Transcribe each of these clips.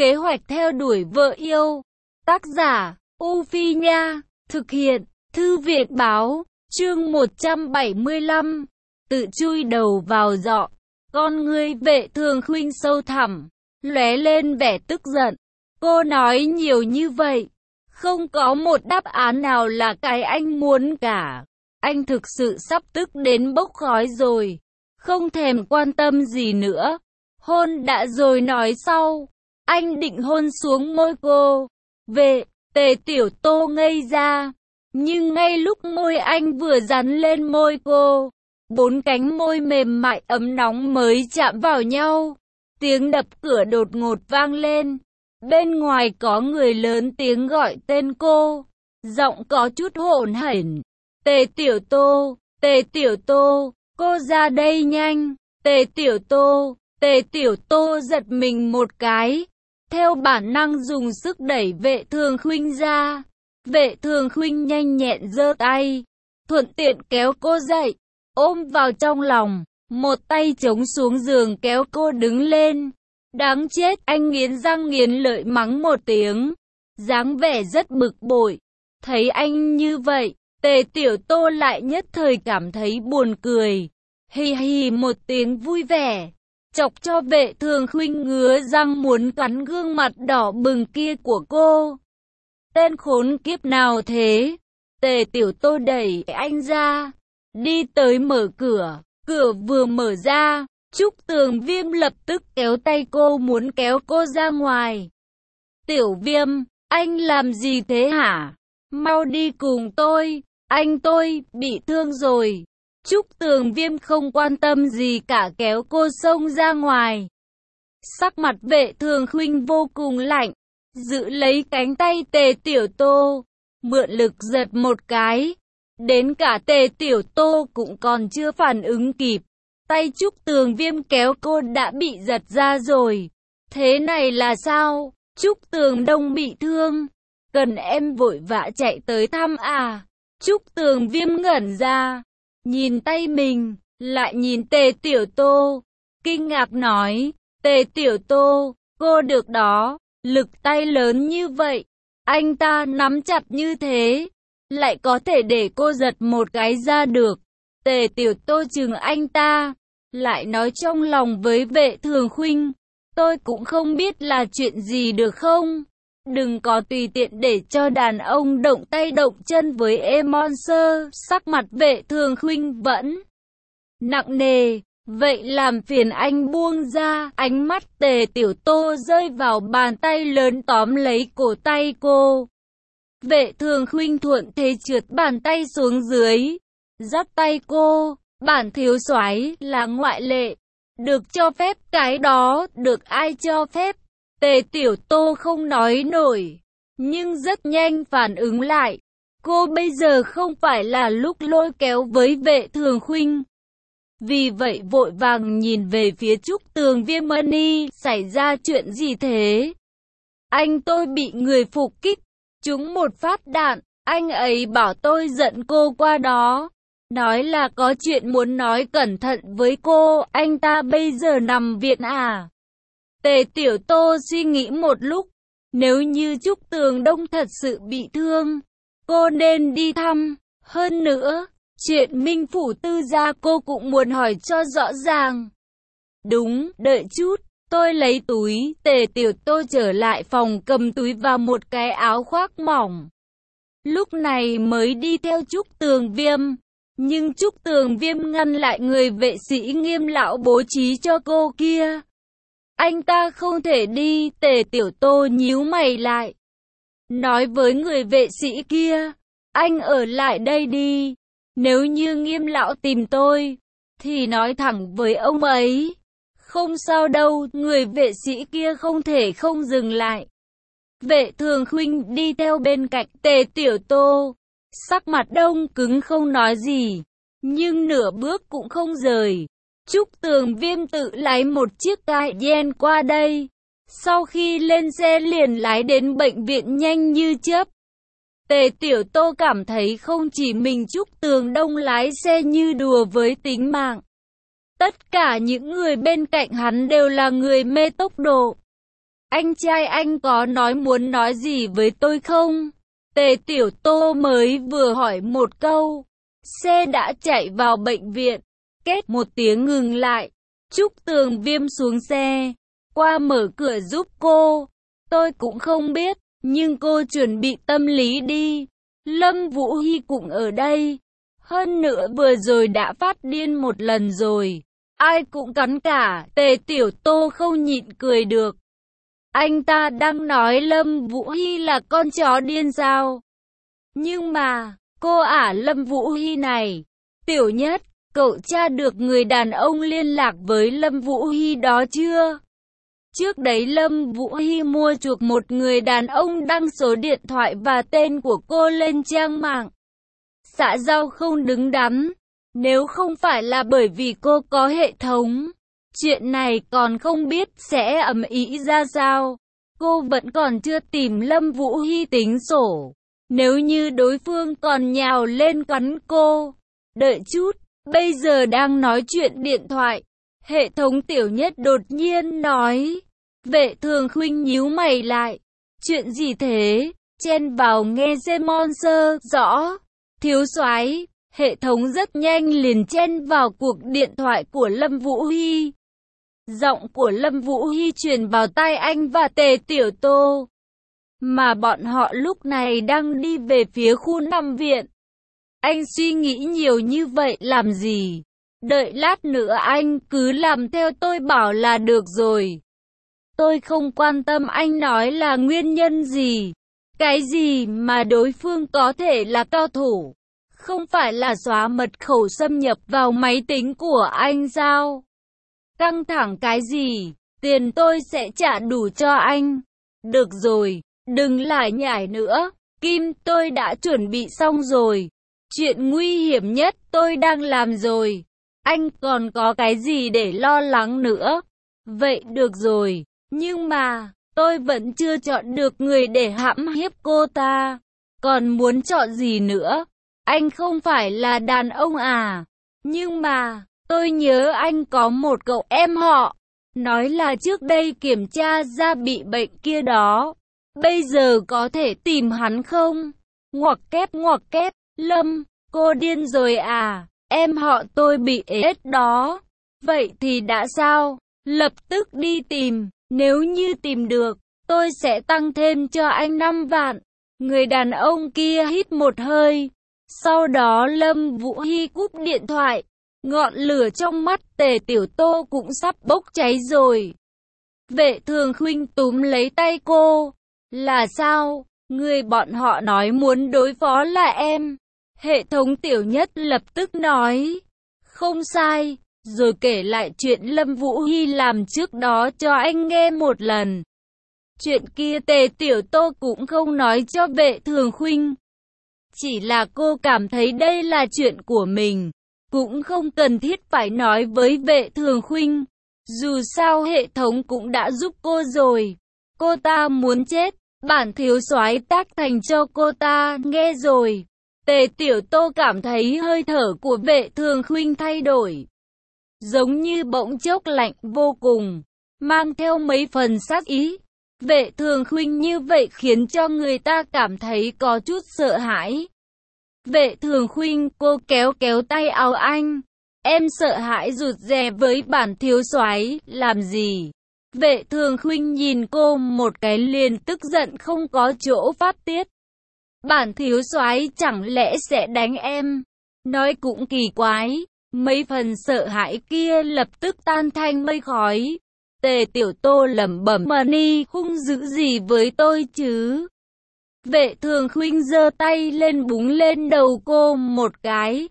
Kế hoạch theo đuổi vợ yêu. Tác giả, U Phi Nha. Thực hiện, Thư viện Báo. Chương 175. Tự chui đầu vào giọ. Con ngươi Vệ Thường Khuynh sâu thẳm, lóe lên vẻ tức giận. Cô nói nhiều như vậy, không có một đáp án nào là cái anh muốn cả. Anh thực sự sắp tức đến bốc khói rồi, không thèm quan tâm gì nữa. Hôn đã rồi nói sau. Anh định hôn xuống môi cô. Tề Tiểu Tô ngây ra, nhưng ngay lúc môi anh vừa dán lên môi cô, bốn cánh môi mềm mại ấm nóng mới chạm vào nhau. Tiếng đập cửa đột ngột vang lên. Bên ngoài có người lớn tiếng gọi tên cô, giọng có chút hỗn hển. Tề Tiểu Tô, Tề Tiểu Tô, cô ra đây nhanh. Tề Tiểu Tô, Tề Tiểu Tô giật mình một cái, theo bản năng dùng sức đẩy Vệ Thường Khuynh ra. Vệ Thường Khuynh nhanh nhẹn giơ tay, thuận tiện kéo cô dậy, ôm vào trong lòng, một tay chống xuống giường kéo cô đứng lên. Đáng chết, anh nghiến răng nghiến lợi mắng một tiếng, dáng vẻ rất bực bội. Thấy anh như vậy, Tề Tiểu Tô lại nhất thời cảm thấy buồn cười, hì hì một tiếng vui vẻ, chọc cho Vệ Thường Khuynh ngứa răng muốn cắn gương mặt đỏ bừng kia của cô. Tên khốn kiếp nào thế? Tề Tiểu Tô đẩy anh ra, đi tới mở cửa. Cửa vừa mở ra, Trúc Tường Viêm lập tức kéo tay cô muốn kéo cô ra ngoài. Tiểu Viêm, anh làm gì thế hả? Mau đi cùng tôi, tôi bị thương rồi. Trúc Tường Viêm không quan tâm gì cả kéo cô xông ra ngoài. Sắc mặt Vệ Thường Khuynh vô cùng lạnh, giữ lấy cánh tay Tề Tiểu Tô, mượn lực giật một cái. Đến cả Tề Tiểu Tô cũng còn chưa phản ứng kịp, tay Trúc Tường Viêm kéo cô đã bị giật ra rồi. Thế này là sao? Trúc Tường Đông bị thương, cần em vội vã chạy tới thăm à? Trúc Tường Viêm ngẩn ra, nhìn tay mình, lại nhìn Tề Tiểu Tô, kinh ngạc nói, Tề Tiểu Tô, cô được đó, lực tay lớn như vậy, anh ta nắm chặt như thế, lại có thể để cô giật một cái ra được. Tề Tiểu Tô chừng anh ta, lại nói trong lòng với Vệ Thường Khuynh, tôi cũng không biết là chuyện gì được không? Đừng có tùy tiện để cho đàn ông động tay động chân với em Monster. Sắc mặt Vệ Thường Khuynh vẫn nặng nề. Vậy làm phiền anh buông ra. Ánh mắt Tề Tiểu Tô rơi vào bàn tay lớn tóm lấy cổ tay cô. Vệ Thường Khuynh thuận thế trượt bàn tay xuống dưới, dắt tay cô. Bản thiếu soái là ngoại lệ, được cho phép cái đó, được ai cho phép? Tề Tiểu Tô không nói nổi, nhưng rất nhanh phản ứng lại. Cô bây giờ không phải là lúc lôi kéo với Vệ Thường Khuynh. Vì vậy vội vàng nhìn về phía Trúc Tường Viêm. Xảy ra chuyện gì thế? Tôi bị người phục kích, trúng một phát đạn, anh ấy bảo tôi dẫn cô qua đó. Nói là có chuyện muốn nói cẩn thận với cô, anh ta bây giờ nằm viện à? Tề Tiểu Tô suy nghĩ một lúc, nếu như Trúc Tường Đông thật sự bị thương, cô nên đi thăm. Hơn nữa, chuyện Minh Phủ Tư gia cô cũng muốn hỏi cho rõ ràng. Đúng, đợi chút, tôi lấy túi. Tề Tiểu Tô trở lại phòng cầm túi và một cái áo khoác mỏng. Lúc này mới đi theo Trúc Tường Viêm. Nhưng Trúc Tường Viêm ngăn lại người vệ sĩ Nghiêm lão bố trí cho cô kia. Anh ta không thể đi. Tề Tiểu Tô nhíu mày lại, nói với người vệ sĩ kia, anh ở lại đây đi. Nếu như Nghiêm lão tìm tôi, thì nói thẳng với ông ấy. Không sao đâu. Người vệ sĩ kia không thể không dừng lại. Vệ Thường Khuynh đi theo bên cạnh Tề Tiểu Tô, sắc mặt đông cứng không nói gì, nhưng nửa bước cũng không rời. Trúc Tường Viêm tự lái một chiếc Cayenne qua đây, sau khi lên xe liền lái đến bệnh viện nhanh như chớp. Tề Tiểu Tô cảm thấy không chỉ mình Trúc Tường Đông lái xe như đùa với tính mạng, tất cả những người bên cạnh hắn đều là người mê tốc độ. Anh trai anh có muốn nói gì với tôi không? Tề Tiểu Tô mới vừa hỏi một câu. Xe đã chạy vào bệnh viện. Két một tiếng ngừng lại. Trúc Tường Viêm xuống xe. Qua mở cửa giúp cô. Tôi cũng không biết, nhưng cô chuẩn bị tâm lý đi. Lâm Vũ Hy cũng ở đây. Hơn nữa vừa rồi đã phát điên một lần rồi. Ai cũng cắn cả. Tề Tiểu Tô không nhịn cười được. Anh ta đang nói Lâm Vũ Hy là con chó điên sao? Nhưng mà, cô ả Lâm Vũ Hy này. Tiểu Nhất, cậu tra được người đàn ông liên lạc với Lâm Vũ Hy đó chưa? Trước đấy Lâm Vũ Hy mua chuộc một người đàn ông đăng số điện thoại và tên của cô lên trang mạng. Xã giao không đứng đắn. Nếu không phải là bởi vì cô có hệ thống, chuyện này còn không biết sẽ ầm ĩ ra sao. Cô vẫn còn chưa tìm Lâm Vũ Hy tính sổ. Nếu như đối phương còn nhào lên cắn cô. Đợi chút, bây giờ đang nói chuyện điện thoại. Hệ thống Tiểu Nhất đột nhiên nói. Vệ Thường Khuynh nhíu mày lại. Chuyện gì thế? Chen vào nghe xem Monster rõ. Thiếu soái, hệ thống rất nhanh liền chen vào cuộc điện thoại của Lâm Vũ Hy. Giọng của Lâm Vũ Hy truyền vào tai anh và Tề Tiểu Tô. Mà bọn họ lúc này đang đi về phía khu nằm viện. Anh suy nghĩ nhiều như vậy làm gì? Đợi lát nữa anh cứ làm theo tôi bảo là được rồi. Tôi không quan tâm anh nói là nguyên nhân gì. Cái gì mà đối phương có thể là cao thủ? Không phải là xóa mật khẩu xâm nhập vào máy tính của anh sao? Căng thẳng cái gì? Tiền tôi sẽ trả đủ cho anh. Được rồi, đừng lại nhải nữa. Kim, tôi đã chuẩn bị xong rồi. Chuyện nguy hiểm nhất tôi đang làm rồi. Anh còn có cái gì để lo lắng nữa? Vậy được rồi. Nhưng mà, tôi vẫn chưa chọn được người để hãm hiếp cô ta. Còn muốn chọn gì nữa? Anh không phải là đàn ông à? Nhưng mà, tôi nhớ anh có một cậu em họ. Nói là trước đây kiểm tra ra bị bệnh kia đó. Bây giờ có thể tìm hắn không? Ngoặc kép, Lâm, cô điên rồi à? Em họ tôi bị ế đó. Vậy thì đã sao? Lập tức đi tìm. Nếu như tìm được, tôi sẽ tăng thêm cho anh 5 vạn. Người đàn ông kia hít một hơi. Sau đó Lâm Vũ Hy cúp điện thoại. Ngọn lửa trong mắt Tề Tiểu Tô cũng sắp bốc cháy rồi. Vệ Thường Khuynh túm lấy tay cô. Là sao? Người bọn họ nói muốn đối phó là em. Hệ thống Tiểu Nhất lập tức nói. Không sai. Rồi kể lại chuyện Lâm Vũ Hy làm trước đó cho anh nghe một lần. Chuyện kia Tề Tiểu Tô cũng không nói cho Vệ Thường Khuynh. Chỉ là cô cảm thấy đây là chuyện của mình. Cũng không cần thiết phải nói với Vệ Thường Khuynh. Dù sao hệ thống cũng đã giúp cô rồi. Cô ta muốn chết. Bản thiếu soái tác thành cho cô ta nghe rồi. Tề Tiểu Tô cảm thấy hơi thở của Vệ Thường Khuynh thay đổi. Giống như bỗng chốc lạnh vô cùng, mang theo mấy phần sát ý. Vệ Thường Khuynh như vậy khiến cho người ta cảm thấy có chút sợ hãi. Vệ Thường Khuynh, cô kéo tay áo anh. Em sợ hãi rụt rè với bản thiếu soái làm gì? Vệ Thường Khuynh nhìn cô một cái liền tức giận không có chỗ phát tiết. Bản thiếu soái chẳng lẽ sẽ đánh em? Nói cũng kỳ quái. Mấy phần sợ hãi kia lập tức tan thành mây khói. Tề Tiểu Tô lẩm bẩm, Mani không giữ gì với tôi chứ? Vệ Thường Khuynh giơ tay lên búng lên đầu cô một cái.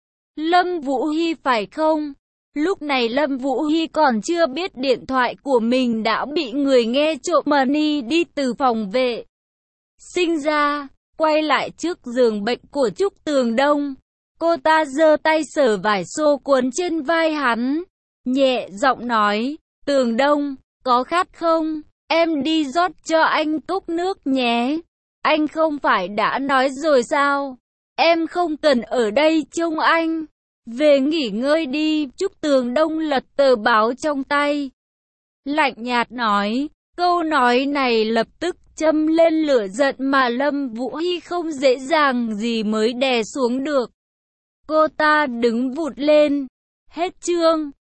Lâm Vũ Hy phải không? Lúc này Lâm Vũ Hy còn chưa biết điện thoại của mình đã bị người nghe trộm. Mani đi từ phòng vệ sinh ra, quay lại trước giường bệnh của Trúc Tường Đông. Cô ta giơ tay sờ vải xô cuốn trên vai hắn, nhẹ giọng nói, Tường Đông, có khát không? Em đi rót cho anh cốc nước nhé. Anh không phải đã nói rồi sao? Em không cần ở đây trông anh. Về nghỉ ngơi đi. Trúc Tường Đông lật tờ báo trong tay. Lạnh nhạt nói, Câu nói này lập tức châm lên lửa giận mà Lâm Vũ Hy không dễ dàng gì mới đè xuống được. Cô ta đứng vụt lên. Hết chương.